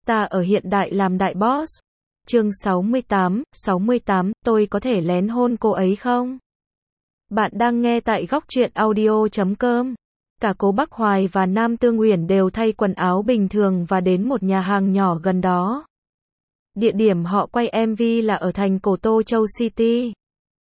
Ta ở hiện đại làm đại boss. Chương 68, tôi có thể lén hôn cô ấy không? Bạn đang nghe tại góc truyện audio.com. Cả Cố Bắc Hoài và Nam Tương Uyển đều thay quần áo bình thường và đến một nhà hàng nhỏ gần đó. Địa điểm họ quay MV là ở thành cổ Tô Châu City,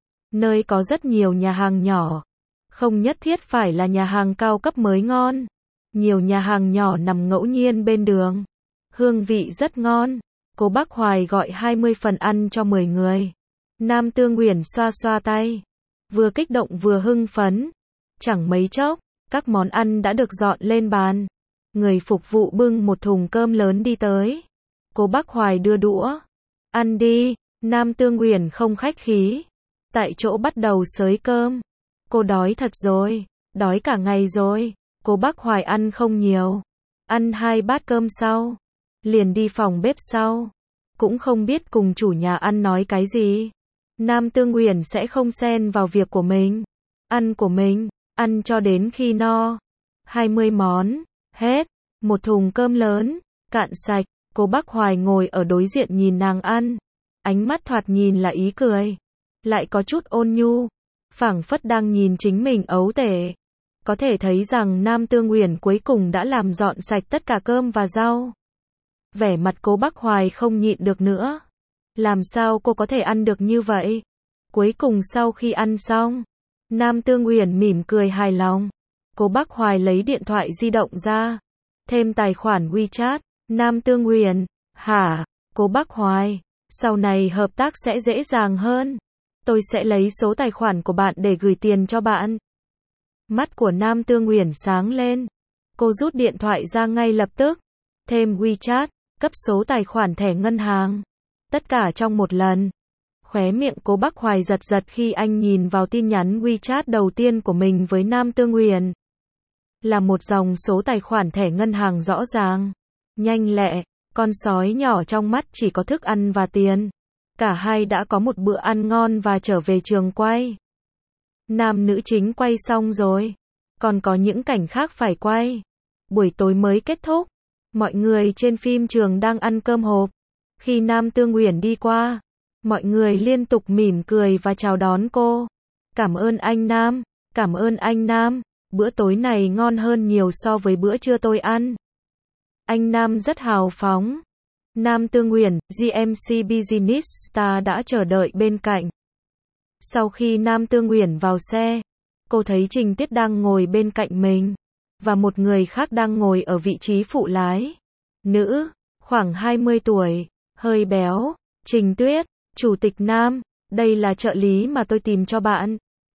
nơi có rất nhiều nhà hàng nhỏ. Không nhất thiết phải là nhà hàng cao cấp mới ngon. Nhiều nhà hàng nhỏ nằm ngẫu nhiên bên đường. Hương vị rất ngon. Cố Bắc Hoài gọi 20 phần ăn cho 10 người. Nam Tương Uyển xoa xoa tay, vừa kích động vừa hưng phấn. Chẳng mấy chốc, các món ăn đã được dọn lên bàn. Người phục vụ bưng một thùng cơm lớn đi tới. Cố Bắc Hoài đưa đũa. Ăn đi. Nam Tương Uyển không khách khí, tại chỗ bắt đầu xới cơm. Cô đói thật rồi, đói cả ngày rồi. Cố Bắc Hoài ăn không nhiều, ăn 2 bát cơm sau, liền đi phòng bếp sau. Cũng không biết cùng chủ nhà ăn nói cái gì. Nam Tương Uyển sẽ không xen vào việc của mình. Ăn của mình, ăn cho đến khi no. 20 món, hết. Một thùng cơm lớn, cạn sạch. Cố Bắc Hoài ngồi ở đối diện nhìn nàng ăn. Ánh mắt thoạt nhìn là ý cười, lại có chút ôn nhu, phảng phất đang nhìn chính mình ấu tể. Có thể thấy rằng Nam Tương Uyển cuối cùng đã làm dọn sạch tất cả cơm và rau. Vẻ mặt Cố Bắc Hoài không nhịn được nữa. Làm sao cô có thể ăn được như vậy? Cuối cùng sau khi ăn xong, Nam Tương Uyển mỉm cười hài lòng. Cố Bắc Hoài lấy điện thoại di động ra, thêm tài khoản WeChat. Nam Tương Uyển, hả? Cố Bắc Hoài, sau này hợp tác sẽ dễ dàng hơn. Tôi sẽ lấy số tài khoản của bạn để gửi tiền cho bạn. Mắt của Nam Tương Uyển sáng lên. Cô rút điện thoại ra ngay lập tức. Thêm WeChat, cấp số tài khoản thẻ ngân hàng. Tất cả trong một lần. Khóe miệng Cố Bắc Hoài giật giật khi anh nhìn vào tin nhắn WeChat đầu tiên của mình với Nam Tương Uyển. Là một dòng số tài khoản thẻ ngân hàng rõ ràng, nhanh lẹ. Con sói nhỏ trong mắt chỉ có thức ăn và tiền. Cả hai đã có một bữa ăn ngon và trở về trường quay. Nam nữ chính quay xong rồi, còn có những cảnh khác phải quay. Buổi tối mới kết thúc. Mọi người trên phim trường đang ăn cơm hộp. Khi Nam Tương Uyển đi qua, mọi người liên tục mỉm cười và chào đón cô. Cảm ơn anh Nam, cảm ơn anh Nam. Bữa tối này ngon hơn nhiều so với bữa trưa tôi ăn. Anh Nam rất hào phóng. Nam Tương Uyển, GMC Business Star đã chờ đợi bên cạnh. Sau khi Nam Tương Uyển vào xe, cô thấy Trình Tuyết đang ngồi bên cạnh mình, và một người khác đang ngồi ở vị trí phụ lái. Nữ, khoảng 20 tuổi, hơi béo. Trình Tuyết, Chủ tịch Nam, đây là trợ lý mà tôi tìm cho bạn.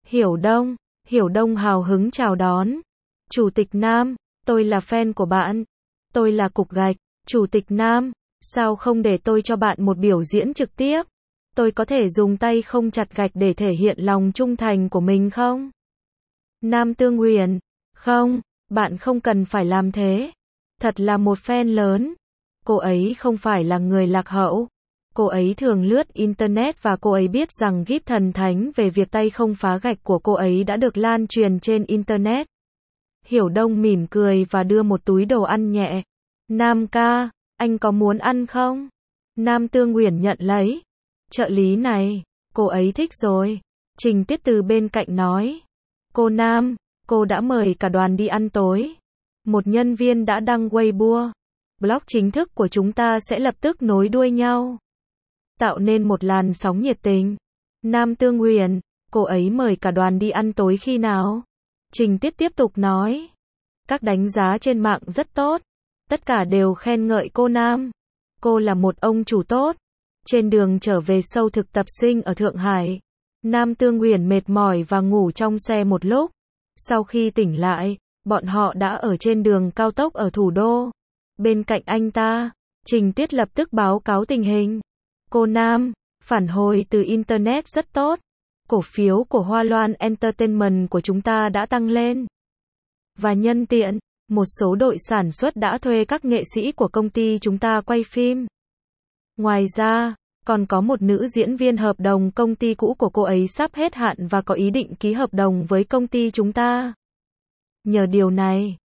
Hiểu Đông hào hứng chào đón. Chủ tịch Nam, tôi là fan của bạn. Tôi là cục gạch. Chủ tịch Nam, sao không để tôi cho bạn một biểu diễn trực tiếp? Tôi có thể dùng tay không chặt gạch để thể hiện lòng trung thành của mình không? Nam Tương Uyển, không, bạn không cần phải làm thế. Thật là một fan lớn. Cô ấy không phải là người lạc hậu. Cô ấy thường lướt Internet và cô ấy biết rằng gíp thần thánh về việc tay không phá gạch của cô ấy đã được lan truyền trên Internet. Hiểu Đông mỉm cười và đưa một túi đồ ăn nhẹ. Nam ca, anh có muốn ăn không? Nam Tương Uyển nhận lấy. Trợ lý này, cô ấy thích rồi. Trình Tuyết từ bên cạnh nói. Cô Nam, cô đã mời cả đoàn đi ăn tối. Một nhân viên đã đăng Weibo. Blog chính thức của chúng ta sẽ lập tức nối đuôi nhau, tạo nên một làn sóng nhiệt tình. Nam Tương Uyển, cô ấy mời cả đoàn đi ăn tối khi nào? Trình Tuyết tiếp tục nói. Các đánh giá trên mạng rất tốt. Tất cả đều khen ngợi cô Nam. Cô là một ông chủ tốt. Trên đường trở về show thực tập sinh ở Thượng Hải, Nam Tương Uyển mệt mỏi và ngủ trong xe một lúc. Sau khi tỉnh lại, bọn họ đã ở trên đường cao tốc ở thủ đô. Bên cạnh anh ta, Trình Tuyết lập tức báo cáo tình hình. Cô Nam, phản hồi từ Internet rất tốt. Cổ phiếu của Hoa Loan Entertainment của chúng ta đã tăng lên. Và nhân tiện, một số đội sản xuất đã thuê các nghệ sĩ của công ty chúng ta quay phim. Ngoài ra, còn có một nữ diễn viên hợp đồng công ty cũ của cô ấy sắp hết hạn và có ý định ký hợp đồng với công ty chúng ta. Nhờ điều này,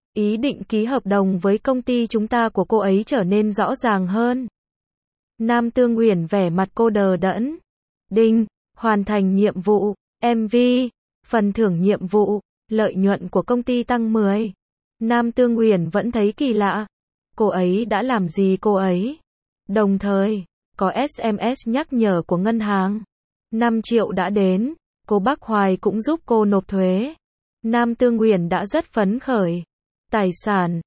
Ý định ký hợp đồng với công ty chúng ta của cô ấy trở nên rõ ràng hơn. Nam Tương Uyển vẻ mặt cô đờ đẫn. Đinh, hoàn thành nhiệm vụ, MV, phần thưởng nhiệm vụ, lợi nhuận của công ty tăng 10. Nam Tương Uyển vẫn thấy kỳ lạ. Cô ấy đã làm gì cô ấy? Đồng thời, có SMS nhắc nhở của ngân hàng. 5 triệu đã đến, cô Bắc Hoài cũng giúp cô nộp thuế. Nam Tương Uyển đã rất phấn khởi. Tài sản,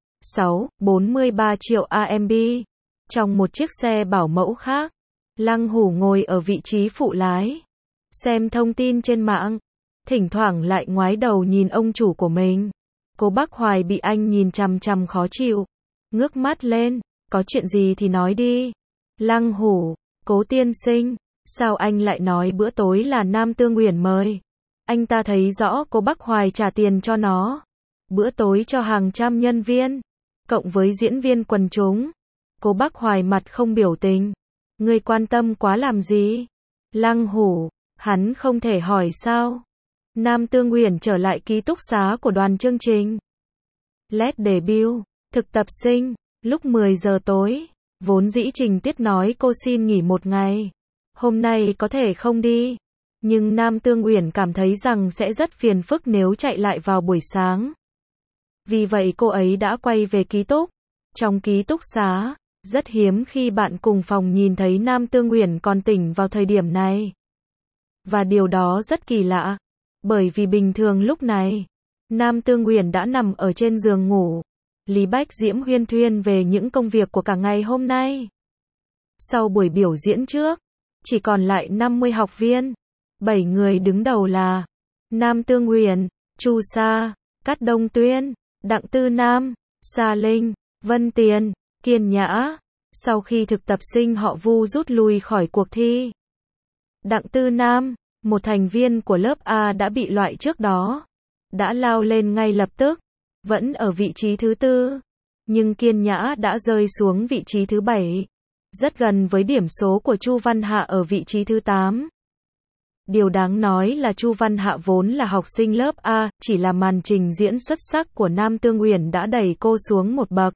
43 triệu AMB. Trong một chiếc xe bảo mẫu khác, Lăng Hủ ngồi ở vị trí phụ lái. Xem thông tin trên mạng. Thỉnh thoảng lại ngoái đầu nhìn ông chủ của mình. Cô Bắc Hoài bị anh nhìn chằm chằm khó chịu. Ngước mắt lên, có chuyện gì thì nói đi. Lăng Hủ, Cố tiên sinh, sao anh lại nói bữa tối là Nam Tương Uyển mời? Anh ta thấy rõ cô Bắc Hoài trả tiền cho nó. Bữa tối cho hàng trăm nhân viên, cộng với diễn viên quần chúng. Cô Bắc Hoài mặt không biểu tình. Ngươi quan tâm quá làm gì? Lăng Hủ, hắn không thể hỏi sao? Nam Tương Uyển trở lại ký túc xá của đoàn chương trình. Let debut, thực tập sinh, lúc 10 giờ tối. Vốn dĩ Trình Tuyết nói cô xin nghỉ một ngày. Hôm nay có thể không đi. Nhưng Nam Tương Uyển cảm thấy rằng sẽ rất phiền phức nếu chạy lại vào buổi sáng. Vì vậy cô ấy đã quay về ký túc. Trong ký túc xá, rất hiếm khi bạn cùng phòng nhìn thấy Nam Tương Uyển còn tỉnh vào thời điểm này. Và điều đó rất kỳ lạ. Bởi vì bình thường lúc này, Nam Tương Uyển đã nằm ở trên giường ngủ. Lý Bách Diễm huyên thuyên về những công việc của cả ngày hôm nay. Sau buổi biểu diễn trước, chỉ còn lại 50 học viên. 7 người đứng đầu là Nam Tương Uyển, Chu Sa, Cát Đông Tuyên, Đặng Tư Nam, Sa Linh, Vân Tiền, Kiên Nhã. Sau khi thực tập sinh họ Vu rút lui khỏi cuộc thi, Đặng Tư Nam, một thành viên của lớp A đã bị loại trước đó, đã lao lên ngay lập tức, vẫn ở vị trí thứ 4. Nhưng Kiên Nhã đã rơi xuống vị trí thứ 7, rất gần với điểm số của Chu Văn Hạ ở vị trí thứ 8. Điều đáng nói là Chu Văn Hạ vốn là học sinh lớp A, chỉ là màn trình diễn xuất sắc của Nam Tương Uyển đã đẩy cô xuống một bậc.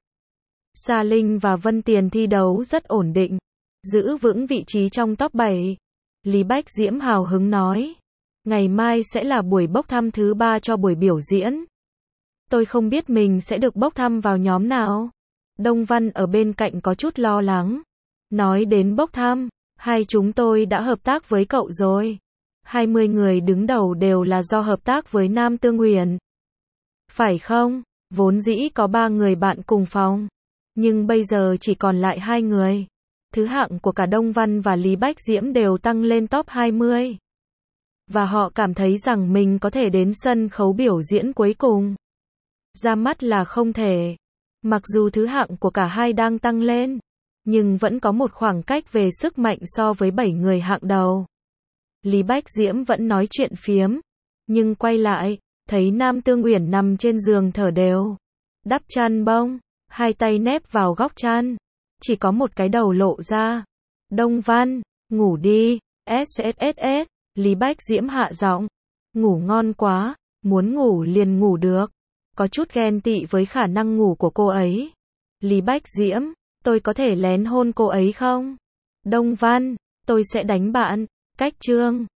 Sa Linh và Vân Tiền thi đấu rất ổn định, giữ vững vị trí trong top 7. Lý Bách Diễm hào hứng nói, ngày mai sẽ là buổi bốc thăm thứ 3 cho buổi biểu diễn. Tôi không biết mình sẽ được bốc thăm vào nhóm nào. Đông Văn ở bên cạnh có chút lo lắng. Nói đến bốc thăm, hai chúng tôi đã hợp tác với cậu rồi. 20 người đứng đầu đều là do hợp tác với Nam Tương Uyển. Phải không? Vốn dĩ có 3 người bạn cùng phòng. Nhưng bây giờ chỉ còn lại 2 người. Thứ hạng của cả Đông Văn và Lý Bách Diễm đều tăng lên top 20. Và họ cảm thấy rằng mình có thể đến sân khấu biểu diễn cuối cùng. Ra mắt là không thể. Mặc dù thứ hạng của cả hai đang tăng lên, nhưng vẫn có một khoảng cách về sức mạnh so với 7 người hạng đầu. Lý Bách Diễm vẫn nói chuyện phiếm, nhưng quay lại, thấy Nam Tương Uyển nằm trên giường thở đều, đắp chăn bông, hai tay nép vào góc chăn, chỉ có một cái đầu lộ ra. Đông Văn, ngủ đi, SSSS, Lý Bách Diễm hạ giọng, ngủ ngon quá, muốn ngủ liền ngủ được, có chút ghen tị với khả năng ngủ của cô ấy. Lý Bách Diễm, tôi có thể lén hôn cô ấy không? Đông Văn, tôi sẽ đánh bạn. Cách chương